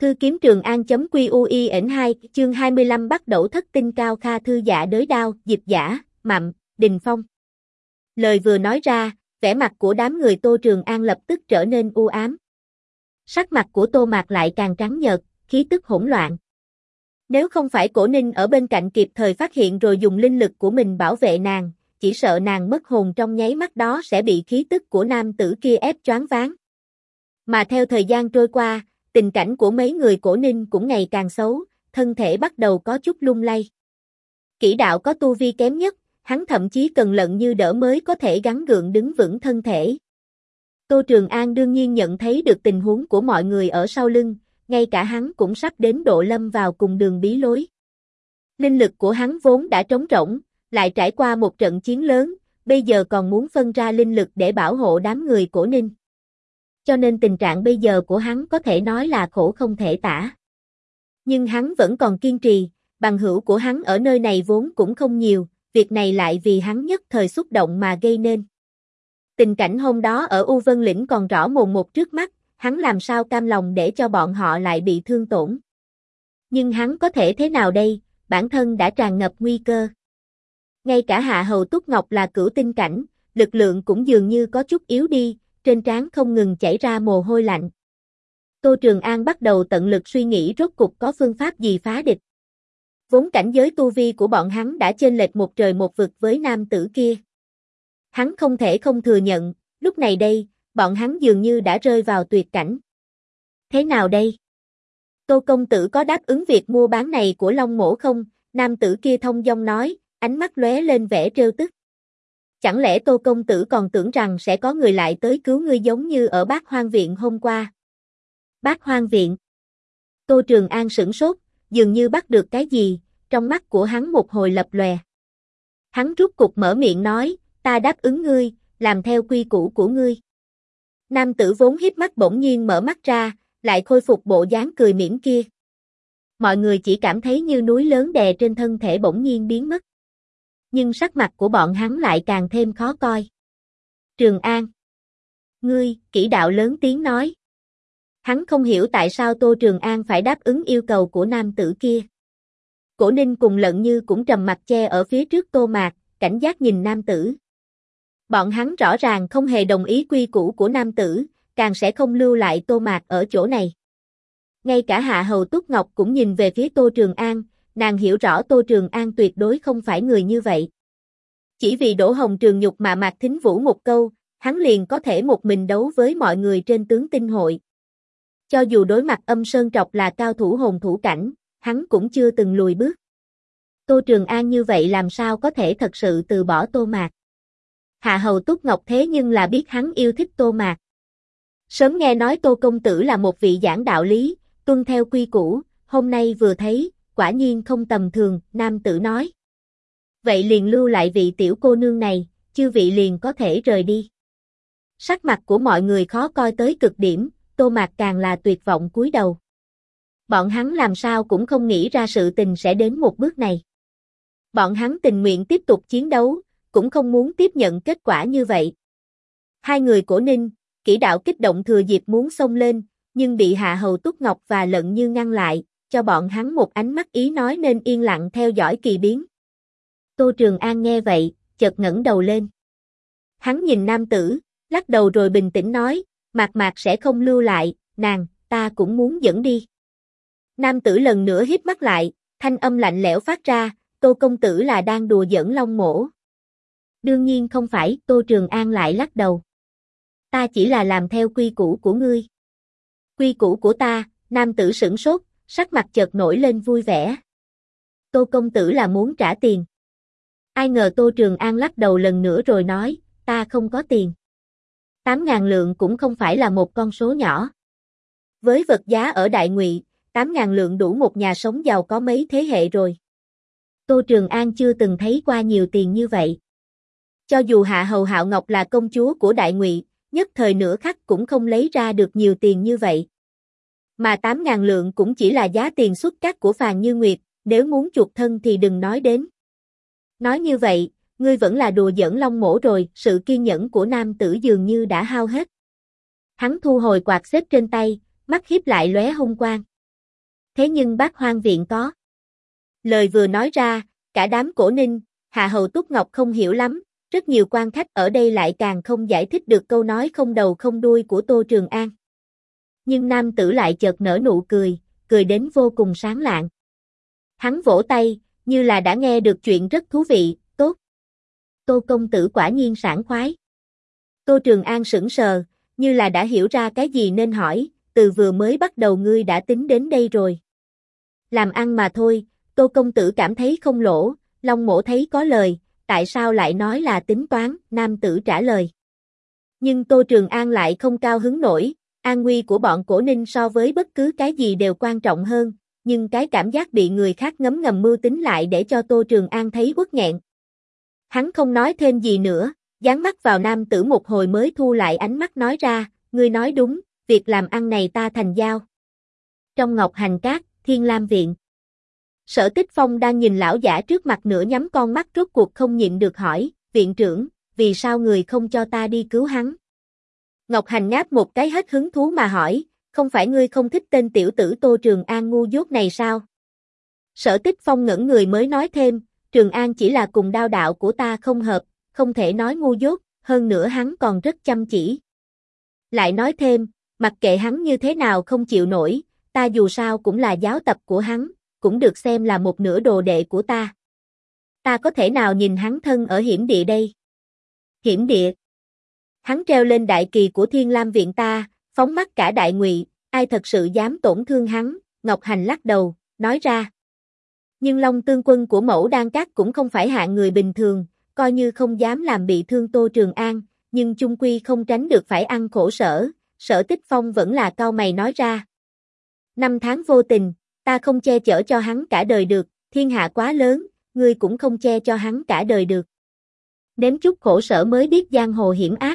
Thư kiếm Trường An.QUIN2 chương 25 bắt đầu thất tinh cao kha thư dạ đới đao, dịch giả, Mậm, Đình Phong. Lời vừa nói ra, vẻ mặt của đám người Tô Trường An lập tức trở nên u ám. Sắc mặt của Tô Mạc lại càng trắng nhợt, khí tức hỗn loạn. Nếu không phải Cổ Ninh ở bên cạnh kịp thời phát hiện rồi dùng linh lực của mình bảo vệ nàng, chỉ sợ nàng mất hồn trong nháy mắt đó sẽ bị khí tức của nam tử kia ép choáng váng. Mà theo thời gian trôi qua, tình cảnh của mấy người Cổ Ninh cũng ngày càng xấu, thân thể bắt đầu có chút lung lay. Kỷ đạo có tu vi kém nhất, hắn thậm chí cần lận như đỡ mới có thể gắng gượng đứng vững thân thể. Tô Trường An đương nhiên nhận thấy được tình huống của mọi người ở sau lưng, ngay cả hắn cũng sắp đến độ lâm vào cùng đường bí lối. Linh lực của hắn vốn đã trống rỗng, lại trải qua một trận chiến lớn, bây giờ còn muốn phân ra linh lực để bảo hộ đám người Cổ Ninh. Cho nên tình trạng bây giờ của hắn có thể nói là khổ không thể tả. Nhưng hắn vẫn còn kiên trì, bằng hữu của hắn ở nơi này vốn cũng không nhiều, việc này lại vì hắn nhất thời xúc động mà gây nên. Tình cảnh hôm đó ở U Vân Lĩnh còn rõ mồn một trước mắt, hắn làm sao cam lòng để cho bọn họ lại bị thương tổn. Nhưng hắn có thể thế nào đây, bản thân đã tràn ngập nguy cơ. Ngay cả Hạ Hầu Túc Ngọc là cửu tinh cảnh, lực lượng cũng dường như có chút yếu đi, trên trán không ngừng chảy ra mồ hôi lạnh. Tô Trường An bắt đầu tận lực suy nghĩ rốt cục có phương pháp gì phá địch. Vốn cảnh giới tu vi của bọn hắn đã chênh lệch một trời một vực với nam tử kia. Hắn không thể không thừa nhận, lúc này đây, bọn hắn dường như đã rơi vào tuyệt cảnh. Thế nào đây? Tô công tử có đáp ứng việc mua bán này của Long Mỗ không? Nam tử kia thông dong nói, ánh mắt lóe lên vẻ trêu tức. Chẳng lẽ Tô công tử còn tưởng rằng sẽ có người lại tới cứu ngươi giống như ở Bát Hoang Viện hôm qua? Bát Hoang Viện? Tô Trường An sửng sốt, dường như bắt được cái gì, trong mắt của hắn một hồi lập lòe. Hắn rút cục mở miệng nói, ta đáp ứng ngươi, làm theo quy củ của ngươi. Nam tử vốn híp mắt bỗng nhiên mở mắt ra, lại khôi phục bộ dáng cười mỉm kia. Mọi người chỉ cảm thấy như núi lớn đè trên thân thể bỗng nhiên biến mất. Nhưng sắc mặt của bọn hắn lại càng thêm khó coi. Trường An. Ngươi, Kỷ đạo lớn tiếng nói. Hắn không hiểu tại sao Tô Trường An phải đáp ứng yêu cầu của nam tử kia. Cổ Ninh cùng Lận Như cũng trầm mặt che ở phía trước Tô Mạc, cảnh giác nhìn nam tử. Bọn hắn rõ ràng không hề đồng ý quy củ của nam tử, càng sẽ không lưu lại Tô Mạc ở chỗ này. Ngay cả Hạ Hầu Túc Ngọc cũng nhìn về phía Tô Trường An, nàng hiểu rõ Tô Trường An tuyệt đối không phải người như vậy. Chỉ vì Đỗ Hồng Trường nhục mà Mạc Thính Vũ một câu, hắn liền có thể một mình đấu với mọi người trên tướng tinh hội. Cho dù đối mặt Âm Sơn Trọc là cao thủ hồn thủ cảnh, hắn cũng chưa từng lùi bước. Tô Trường An như vậy làm sao có thể thật sự từ bỏ Tô Mạc. Hạ Hầu Túc Ngọc thế nhưng là biết hắn yêu thích Tô Mạc. Sớm nghe nói Tô công tử là một vị giảng đạo lý, tuân theo quy củ, hôm nay vừa thấy, quả nhiên không tầm thường, nam tử nói. Vậy liền lưu lại vị tiểu cô nương này, chư vị liền có thể rời đi. Sắc mặt của mọi người khó coi tới cực điểm, Tô Mạc càng là tuyệt vọng cúi đầu. Bọn hắn làm sao cũng không nghĩ ra sự tình sẽ đến một bước này. Bọn hắn tình nguyện tiếp tục chiến đấu, cũng không muốn tiếp nhận kết quả như vậy. Hai người Cổ Ninh, Kỷ đạo kích động thừa dịp muốn xông lên, nhưng bị Hạ Hầu Túc Ngọc và Lận Như ngăn lại, cho bọn hắn một ánh mắt ý nói nên yên lặng theo dõi kỳ biến. Tô Trường An nghe vậy, chợt ngẩng đầu lên. Hắn nhìn nam tử, lắc đầu rồi bình tĩnh nói, Mạc sẽ không lưu lại, nàng, ta cũng muốn dẫn đi. Nam tử lần nữa híp mắt lại, thanh âm lạnh lẽo phát ra, Tô công tử là đang đùa giỡn Long Mỗ. Đương nhiên không phải, Tô Trường An lại lắc đầu. Ta chỉ là làm theo quy củ của ngươi. Quy củ của ta, nam tử sửng sốt, sắc mặt chợt nổi lên vui vẻ. Tô công tử là muốn trả tiền. Ai ngờ Tô Trường An lắc đầu lần nữa rồi nói, ta không có tiền. 8.000 lượng cũng không phải là một con số nhỏ. Với vật giá ở Đại Ngụy, 8.000 lượng đủ một nhà sống giàu có mấy thế hệ rồi. Tô Trường An chưa từng thấy qua nhiều tiền như vậy. Cho dù Hạ Hầu Hạo Ngọc là công chúa của Đại Ngụy, nhất thời nửa khắc cũng không lấy ra được nhiều tiền như vậy. Mà 8.000 lượng cũng chỉ là giá tiền xuất cát của Phàn Như Nguyệt, nếu muốn chuộc thân thì đừng nói đến. Nói như vậy, ngươi vẫn là đùa giỡn Long Mỗ rồi, sự kiên nhẫn của nam tử dường như đã hao hết. Hắn thu hồi quạt xếp trên tay, mắt híp lại lóe hung quang. Thế nhưng Bát Hoang Viện có. Lời vừa nói ra, cả đám Cổ Ninh, Hạ Hầu Túc Ngọc không hiểu lắm, rất nhiều quan khách ở đây lại càng không giải thích được câu nói không đầu không đuôi của Tô Trường An. Nhưng nam tử lại chợt nở nụ cười, cười đến vô cùng sáng lạng. Hắn vỗ tay, như là đã nghe được chuyện rất thú vị, tốt. Tô công tử quả nhiên sảng khoái. Tô Trường An sững sờ, như là đã hiểu ra cái gì nên hỏi, từ vừa mới bắt đầu ngươi đã tính đến đây rồi. Làm ăn mà thôi, Tô công tử cảm thấy không lỗ, Long Mỗ thấy có lời, tại sao lại nói là tính toán, nam tử trả lời. Nhưng Tô Trường An lại không cao hứng nổi, an nguy của bọn Cổ Ninh so với bất cứ cái gì đều quan trọng hơn, nhưng cái cảm giác bị người khác ngấm ngầm mưu tính lại để cho Tô Trường An thấy uất nghẹn. Hắn không nói thêm gì nữa, dán mắt vào nam tử một hồi mới thu lại ánh mắt nói ra, ngươi nói đúng, việc làm ăn này ta thành giao. Trong Ngọc Hành Các, Thiên Lam Viện. Sở Tích Phong đang nhìn lão giả trước mặt nửa nhắm con mắt rốt cuộc không nhịn được hỏi, viện trưởng, vì sao người không cho ta đi cứu hắn? Ngọc Hành ngáp một cái hết hứng thú mà hỏi, không phải ngươi không thích tên tiểu tử Tô Trường An ngu dốt này sao? Sở Tích Phong ngẩn người mới nói thêm, Trường An chỉ là cùng đao đạo của ta không hợp, không thể nói ngu dốt, hơn nữa hắn còn rất chăm chỉ. Lại nói thêm, mặc kệ hắn như thế nào không chịu nổi, ta dù sao cũng là giáo tập của hắn, cũng được xem là một nửa đồ đệ của ta. Ta có thể nào nhìn hắn thân ở hiểm địa đây? Hiểm địa? Hắn treo lên đại kỳ của Thiên Lam Viện ta, phóng mắt cả đại ngụy, ai thật sự dám tổn thương hắn? Ngọc Hành lắc đầu, nói ra. Nhưng Long Tương Quân của Mẫu Đan Các cũng không phải hạng người bình thường, coi như không dám làm bị thương Tô Trường An, nhưng chung quy không tránh được phải ăn khổ sở, Sở Tích Phong vẫn là cau mày nói ra. Năm tháng vô tình, ta không che chở cho hắn cả đời được, thiên hạ quá lớn, ngươi cũng không che cho hắn cả đời được. Nếm chút khổ sở mới biết giang hồ hiểm ác.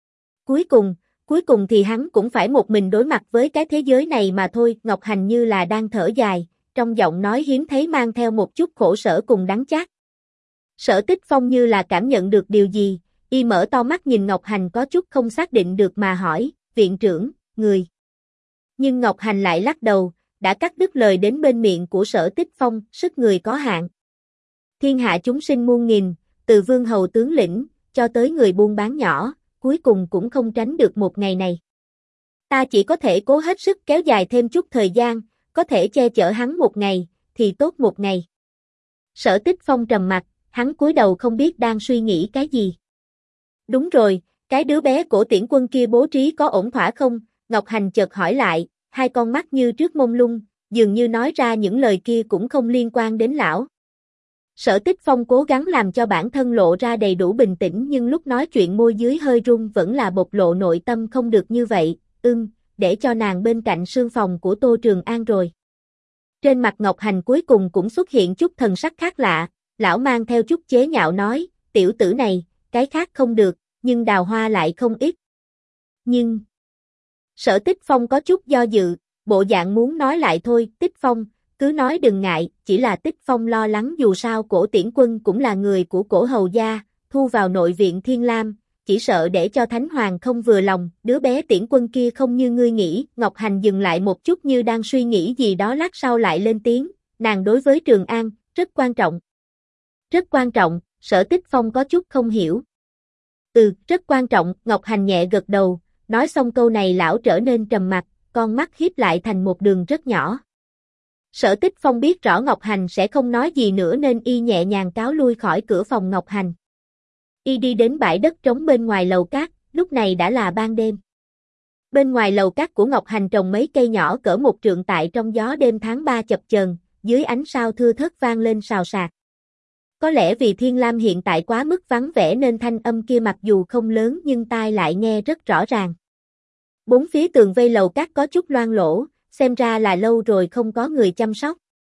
Cuối cùng thì hắn cũng phải một mình đối mặt với cái thế giới này mà thôi, Ngọc Hành như là đang thở dài, trong giọng nói hiếm thấy mang theo một chút khổ sở cùng đắng chát. Sở Tích Phong như là cảm nhận được điều gì, y mở to mắt nhìn Ngọc Hành có chút không xác định được mà hỏi, viện trưởng, người. Nhưng Ngọc Hành lại lắc đầu, đã cắt đứt lời đến bên miệng của Sở Tích Phong, sức người có hạn. Thiên hạ chúng sinh muôn nghìn, từ vương hầu tướng lĩnh, cho tới người buôn bán nhỏ, cuối cùng cũng không tránh được một ngày này. Ta chỉ có thể cố hết sức kéo dài thêm chút thời gian, có thể che chở hắn một ngày, thì tốt một ngày. Sở Tích Phong trầm mặt, hắn cúi đầu không biết đang suy nghĩ cái gì. Đúng rồi, cái đứa bé Cổ Tiễn Quân kia bố trí có ổn thỏa không? Ngọc Hành chợt hỏi lại, hai con mắt như trước mông lung, dường như nói ra những lời kia cũng không liên quan đến lão. Sở Tích Phong cố gắng làm cho bản thân lộ ra đầy đủ bình tĩnh nhưng lúc nói chuyện môi dưới hơi run vẫn là bộc lộ nội tâm không được như vậy, để cho nàng bên cạnh sương phòng của Tô Trường An rồi. Trên mặt Ngọc Hành cuối cùng cũng xuất hiện chút thần sắc khác lạ, lão mang theo chút chế nhạo nói, tiểu tử này, cái khác không được, nhưng đào hoa lại không ít. Nhưng... Sở Tích Phong có chút do dự, bộ dạng muốn nói lại thôi, Tích Phong, cứ nói đừng ngại, chỉ là Tích Phong lo lắng dù sao Cổ Tiễn Quân cũng là người của Cổ hầu gia, thu vào nội viện Thiên Lam, chỉ sợ để cho Thánh Hoàng không vừa lòng, đứa bé Tiễn Quân kia không như ngươi nghĩ. Ngọc Hành dừng lại một chút như đang suy nghĩ gì đó lát sau lại lên tiếng, nàng đối với Trường An, rất quan trọng. Rất quan trọng, Sở Tích Phong có chút không hiểu. Rất quan trọng, Ngọc Hành nhẹ gật đầu, nói xong câu này lão trở nên trầm mặc, con mắt híp lại thành một đường rất nhỏ. Sở Tích Phong biết rõ Ngọc Hành sẽ không nói gì nữa nên y nhẹ nhàng cáo lui khỏi cửa phòng Ngọc Hành. Y đi đến bãi đất trống bên ngoài lầu cát, lúc này đã là ban đêm. Bên ngoài lầu cát của Ngọc Hành trồng mấy cây nhỏ cỡ một trượng tại trong gió đêm tháng 3 chập chờn, dưới ánh sao thưa thớt vang lên xào xạc. Có lẽ vì Thiên Lam hiện tại quá mức vắng vẻ nên thanh âm kia mặc dù không lớn nhưng tai lại nghe rất rõ ràng. Bốn phía tường vây lầu cát có chút loang lỗ, xem ra là lâu rồi không có người chăm sóc.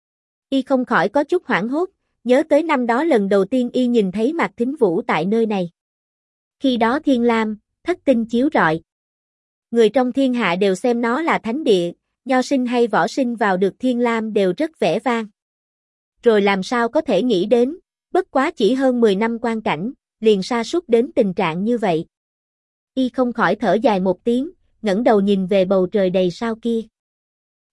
Y không khỏi có chút hoảng hốt, nhớ tới năm đó lần đầu tiên y nhìn thấy Mạc Thính Vũ tại nơi này. Khi đó Thiên Lam, thất tinh chiếu rọi. Người trong thiên hạ đều xem nó là thánh địa, nho sinh hay võ sinh vào được Thiên Lam đều rất vẻ vang. Rồi làm sao có thể nghĩ đến, bất quá chỉ hơn 10 năm quan cảnh, liền sa sút đến tình trạng như vậy. Y không khỏi thở dài một tiếng, ngẩng đầu nhìn về bầu trời đầy sao kia.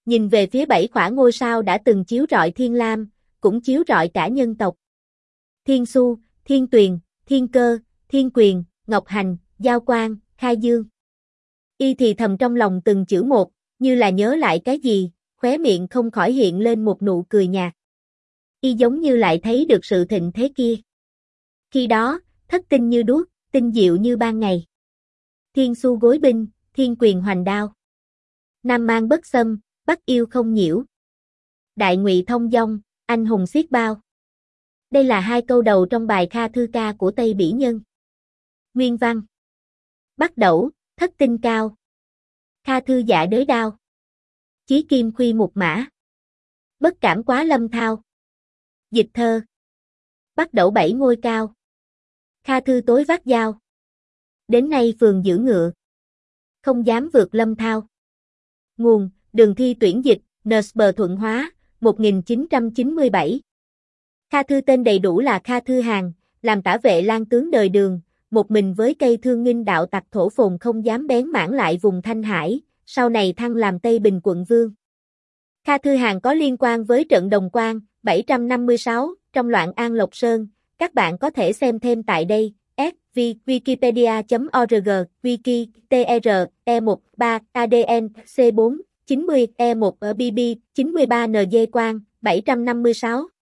Nhìn về phía 7 khỏa ngôi sao đã từng chiếu rọi Thiên Lam, cũng chiếu rọi cả nhân tộc. Thiên Xu, Thiên Tuyền, Thiên Cơ, Thiên Quyền, Ngọc Hành, Giao Quang, Khai Dương. Y thì thầm trong lòng từng chữ một, như là nhớ lại cái gì, khóe miệng không khỏi hiện lên một nụ cười nhạt. Y giống như lại thấy được sự thịnh thế kia. Khi đó, thất tinh như đuốc, tinh diệu như ban ngày. Thiên Xu gối binh, Thiên Quyền hoành đao. Nam mang bất xâm, Bắc yêu không nhiễu. Đại ngụy thông dong, anh hùng xiết bao. Đây là 2 câu đầu trong bài Kha Thư Ca của Tây Bỉ Nhân. Nguyên văn. Bắc đẩu, thất tinh cao. Kha thư dạ đới đao. Chí kim khuy mục mã. Bất cảm quá lâm thao. Dịch thơ. Bắc đẩu 7 ngôi cao. Kha thư tối vác dao. Đến nay phường giữ ngựa. Không dám vượt lâm thao. Nguồn, Đường thi tuyển dịch, NSB Thuận Hóa, 1997. Kha Thư tên đầy đủ là Kha Thư Hàn, làm tả vệ lang tướng đời Đường, một mình với cây thương nghinh đạo tặc thổ phồn không dám bén mảng lại vùng Thanh Hải, sau này thăng làm Tây Bình quận vương. Kha Thư Hàn có liên quan với trận Đồng Quan, 756, trong loạn An Lộc Sơn, các bạn có thể xem thêm tại đây. Wikipedia.org, Wiki, TR, E13, ADN, C4, 90, E1 ở BB, 93 NG Quang, 756.